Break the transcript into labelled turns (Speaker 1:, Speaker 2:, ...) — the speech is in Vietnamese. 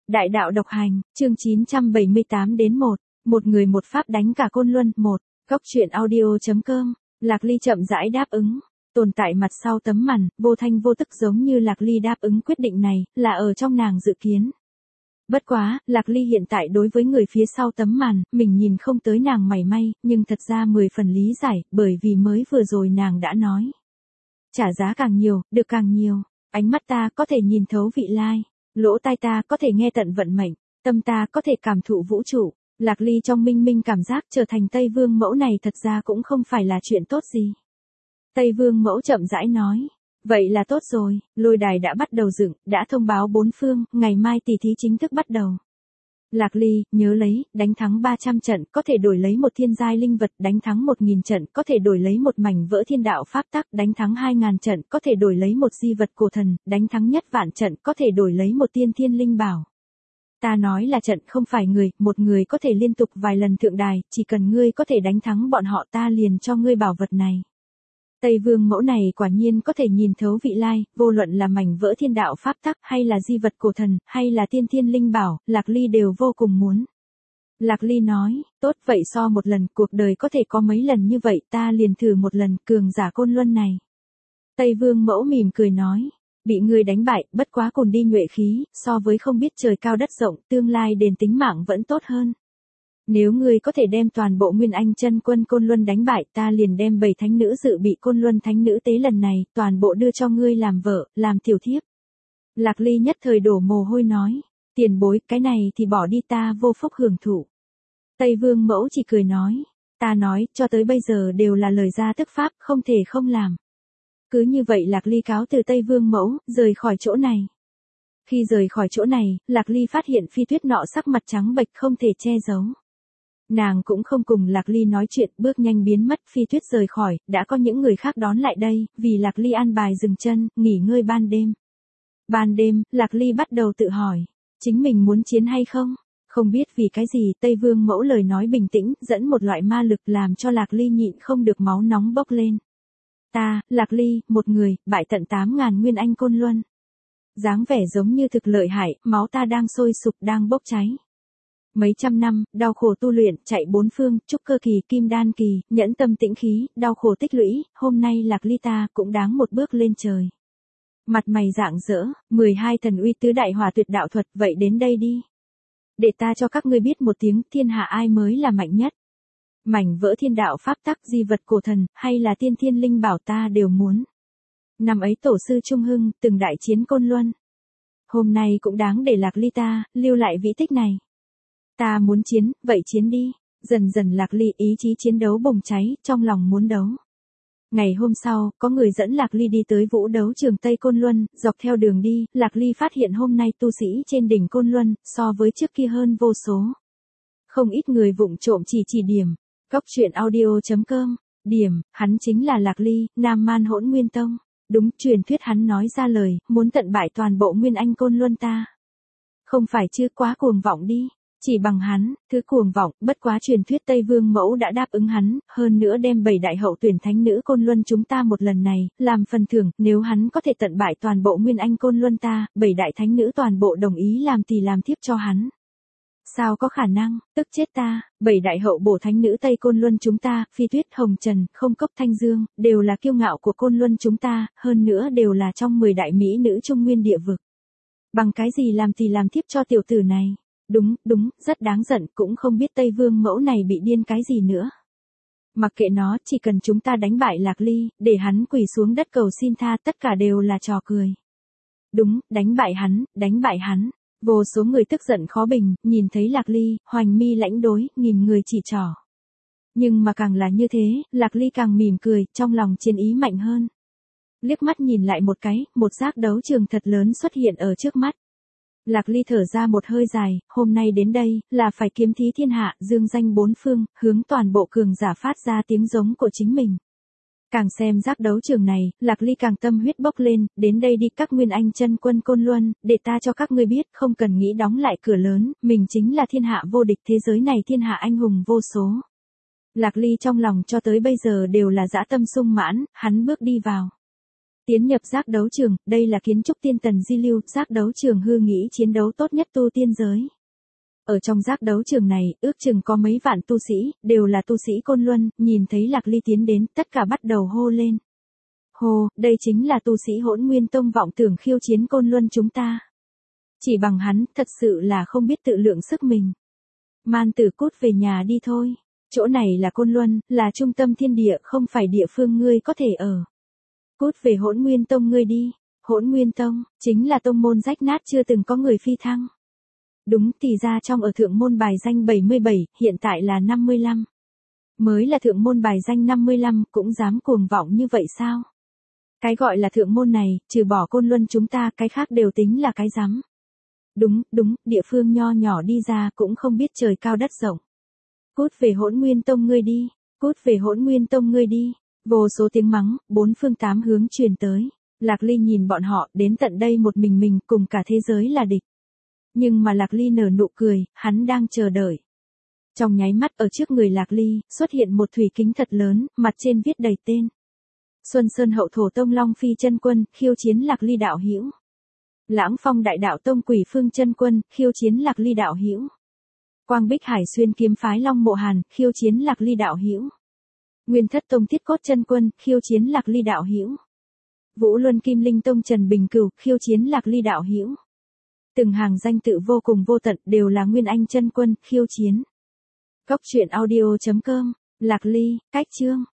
Speaker 1: Đại đạo độc hành, chương 978 đến 1. Một người một pháp đánh cả Côn Luân. 1. Góc truyện audio.com. Lạc Ly chậm rãi đáp ứng. Tồn tại mặt sau tấm màn, vô thanh vô tức giống như Lạc Ly đáp ứng quyết định này, là ở trong nàng dự kiến. Bất quá, Lạc Ly hiện tại đối với người phía sau tấm màn, mình nhìn không tới nàng mảy may, nhưng thật ra 10 phần lý giải, bởi vì mới vừa rồi nàng đã nói. Trả giá càng nhiều, được càng nhiều. Ánh mắt ta có thể nhìn thấu vị lai. Lỗ tai ta có thể nghe tận vận mệnh, tâm ta có thể cảm thụ vũ trụ. Lạc Ly trong minh minh cảm giác trở thành Tây Vương mẫu này thật ra cũng không phải là chuyện tốt gì. Tây Vương mẫu chậm rãi nói, vậy là tốt rồi, lôi đài đã bắt đầu dựng, đã thông báo bốn phương, ngày mai tỷ thí chính thức bắt đầu. Lạc Ly, nhớ lấy, đánh thắng 300 trận có thể đổi lấy một thiên giai linh vật, đánh thắng 1000 trận có thể đổi lấy một mảnh vỡ thiên đạo pháp tắc, đánh thắng 2000 trận có thể đổi lấy một di vật cổ thần, đánh thắng nhất vạn trận có thể đổi lấy một tiên thiên linh bảo. Ta nói là trận không phải người, một người có thể liên tục vài lần thượng đài, chỉ cần ngươi có thể đánh thắng bọn họ ta liền cho ngươi bảo vật này. Tây Vương mẫu này quả nhiên có thể nhìn thấu vị lai, vô luận là mảnh vỡ thiên đạo pháp tắc hay là di vật cổ thần, hay là tiên thiên linh bảo, Lạc Ly đều vô cùng muốn. Lạc Ly nói, tốt vậy so một lần, cuộc đời có thể có mấy lần như vậy, ta liền thử một lần, cường giả Côn Luân này. Tây Vương mẫu mỉm cười nói, bị ngươi đánh bại, bất quá cồn đi nhuệ khí, so với không biết trời cao đất rộng, tương lai đền tính mạng vẫn tốt hơn. Nếu ngươi có thể đem toàn bộ Nguyên Anh chân quân Côn Luân đánh bại, ta liền đem 7 thánh nữ dự bị Côn Luân thánh nữ tế lần này, toàn bộ đưa cho ngươi làm vợ, làm tiểu thiếp. Lạc Ly nhất thời đổ mồ hôi nói, tiền bối, cái này thì bỏ đi ta vô phúc hưởng thụ. Tây Vương mẫu chỉ cười nói, ta nói, cho tới bây giờ đều là lời ra tức pháp, không thể không làm. Cứ như vậy Lạc Ly cáo từ Tây Vương mẫu, rời khỏi chỗ này. Khi rời khỏi chỗ này, Lạc Ly phát hiện Phi Tuyết nọ sắc mặt trắng bệch không thể che giấu. Nàng cũng không cùng Lạc Ly nói chuyện, bước nhanh biến mất. Phi Tuyết rời khỏi, đã có những người khác đón lại đây, vì Lạc Ly an bài dừng chân, nghỉ ngơi ban đêm. Ban đêm, Lạc Ly bắt đầu tự hỏi, chính mình muốn chiến hay không? Không biết vì cái gì, Tây Vương mẫu lời nói bình tĩnh, dẫn một loại ma lực làm cho Lạc Ly nhịn không được máu nóng bốc lên. Ta, Lạc Ly, một người, bại tận 8.000 Nguyên Anh Côn Luân. Dáng vẻ giống như thực lợi hại, máu ta đang sôi sục, đang bốc cháy. Mấy trăm năm, đau khổ tu luyện, chạy bốn phương, trúc cơ kỳ, kim đan kỳ, nhẫn tâm tĩnh khí, đau khổ tích lũy, hôm nay Lạc Ly ta cũng đáng một bước lên trời. Mặt mày rạng rỡ, 12 thần uy tứ đại hỏa tuyệt đạo thuật, vậy đến đây đi. Để ta cho các ngươi biết một tiếng, thiên hạ ai mới là mạnh nhất. Mảnh vỡ thiên đạo pháp tắc, di vật cổ thần, hay là tiên thiên linh bảo ta đều muốn. Năm ấy tổ sư Trung Hưng, từng đại chiến Côn Luân. Hôm nay cũng đáng để Lạc Ly ta, lưu lại vĩ tích này. Ta muốn chiến, vậy chiến đi. Dần dần Lạc Ly ý chí chiến đấu bùng cháy, trong lòng muốn đấu. Ngày hôm sau, có người dẫn Lạc Ly đi tới vũ đấu trường Tây Côn Luân, dọc theo đường đi, Lạc Ly phát hiện hôm nay tu sĩ trên đỉnh Côn Luân, so với trước kia hơn vô số. Không ít người vụng trộm chỉ điểm. Góc truyện audio.com. Điểm, hắn chính là Lạc Ly, Nam Man Hỗn Nguyên Tông. Đúng, truyền thuyết hắn nói ra lời, muốn tận bại toàn bộ Nguyên Anh Côn Luân ta. Không phải chứ, quá cuồng vọng đi. Chỉ bằng hắn, thứ cuồng vọng, bất quá truyền thuyết Tây Vương mẫu đã đáp ứng hắn, hơn nữa đem 7 đại hậu tuyển thánh nữ Côn Luân chúng ta một lần này, làm phần thưởng, nếu hắn có thể tận bại toàn bộ Nguyên Anh Côn Luân ta, 7 đại thánh nữ toàn bộ đồng ý làm thì làm thiếp cho hắn. Sao có khả năng, tức chết ta, 7 đại hậu bổ thánh nữ Tây Côn Luân chúng ta, Phi Tuyết, Hồng Trần, Không Cốc, Thanh Dương, đều là kiêu ngạo của Côn Luân chúng ta, hơn nữa đều là trong 10 đại mỹ nữ Trung Nguyên địa vực. Bằng cái gì làm thì làm thiếp cho tiểu tử này? Đúng, rất đáng giận, cũng không biết Tây Vương mẫu này bị điên cái gì nữa. Mặc kệ nó, chỉ cần chúng ta đánh bại Lạc Ly, để hắn quỳ xuống đất cầu xin tha, tất cả đều là trò cười. Đúng, đánh bại hắn. Vô số người tức giận khó bình, nhìn thấy Lạc Ly, hoành mi lãnh đối, nghìn người chỉ trỏ. Nhưng mà càng là như thế, Lạc Ly càng mỉm cười, trong lòng chiến ý mạnh hơn. Liếc mắt nhìn lại một cái, một giác đấu trường thật lớn xuất hiện ở trước mắt. Lạc Ly thở ra một hơi dài, hôm nay đến đây, là phải kiếm thí thiên hạ, dương danh bốn phương, hướng toàn bộ cường giả phát ra tiếng giống của chính mình. Càng xem giác đấu trường này, Lạc Ly càng tâm huyết bốc lên, đến đây đi các Nguyên Anh chân quân Côn Luân, để ta cho các ngươi biết, không cần nghĩ đóng lại cửa lớn, mình chính là thiên hạ vô địch, thế giới này thiên hạ anh hùng vô số. Lạc Ly trong lòng cho tới bây giờ đều là dã tâm sung mãn, hắn bước đi vào. Tiến nhập giác đấu trường, đây là kiến trúc tiên tần di lưu, giác đấu trường hư nghĩ chiến đấu tốt nhất tu tiên giới. Ở trong giác đấu trường này, ước chừng có mấy vạn tu sĩ, đều là tu sĩ Côn Luân, nhìn thấy Lạc Ly tiến đến, tất cả bắt đầu hô lên. Hô, đây chính là tu sĩ Hỗn Nguyên Tông vọng tưởng khiêu chiến Côn Luân chúng ta. Chỉ bằng hắn, thật sự là không biết tự lượng sức mình. Man tử cút về nhà đi thôi. Chỗ này là Côn Luân, là trung tâm thiên địa, không phải địa phương ngươi có thể ở. Cút về Hỗn Nguyên Tông ngươi đi. Hỗn Nguyên Tông, chính là tông môn rách nát chưa từng có người phi thăng. Đúng, thì ra trong ở thượng môn bài danh 77, hiện tại là 55. Mới là thượng môn bài danh 55, cũng dám cuồng vọng như vậy sao? Cái gọi là thượng môn này, trừ bỏ Côn Luân chúng ta, cái khác đều tính là cái rắm. Đúng, địa phương nho nhỏ đi ra cũng không biết trời cao đất rộng. Cút về Hỗn Nguyên Tông ngươi đi, cút về Hỗn Nguyên Tông ngươi đi. Vô số tiếng mắng, bốn phương tám hướng truyền tới. Lạc Ly nhìn bọn họ, đến tận đây một mình cùng cả thế giới là địch. Nhưng mà Lạc Ly nở nụ cười, hắn đang chờ đợi. Trong nháy mắt ở trước người Lạc Ly, xuất hiện một thủy kính thật lớn, mặt trên viết đầy tên. Xuân Sơn Hậu Thổ Tông Long Phi chân quân, khiêu chiến Lạc Ly đạo hữu. Lãng Phong Đại Đạo Tông Quỷ Phương chân quân, khiêu chiến Lạc Ly đạo hữu. Quang Bích Hải Xuyên Kiếm Phái Long Mộ Hàn, khiêu chiến Lạc Ly đạo hữu. Nguyên Thất Tông Thiết Cốt chân quân, khiêu chiến Lạc Ly đạo hữu. Vũ Luân Kim Linh Tông Trần Bình Cửu, khiêu chiến Lạc Ly đạo hữu. Từng hàng danh tự vô cùng vô tận, đều là Nguyên Anh chân quân, khiêu chiến. Cốc truyện audio.com, Lạc Ly, cách chương.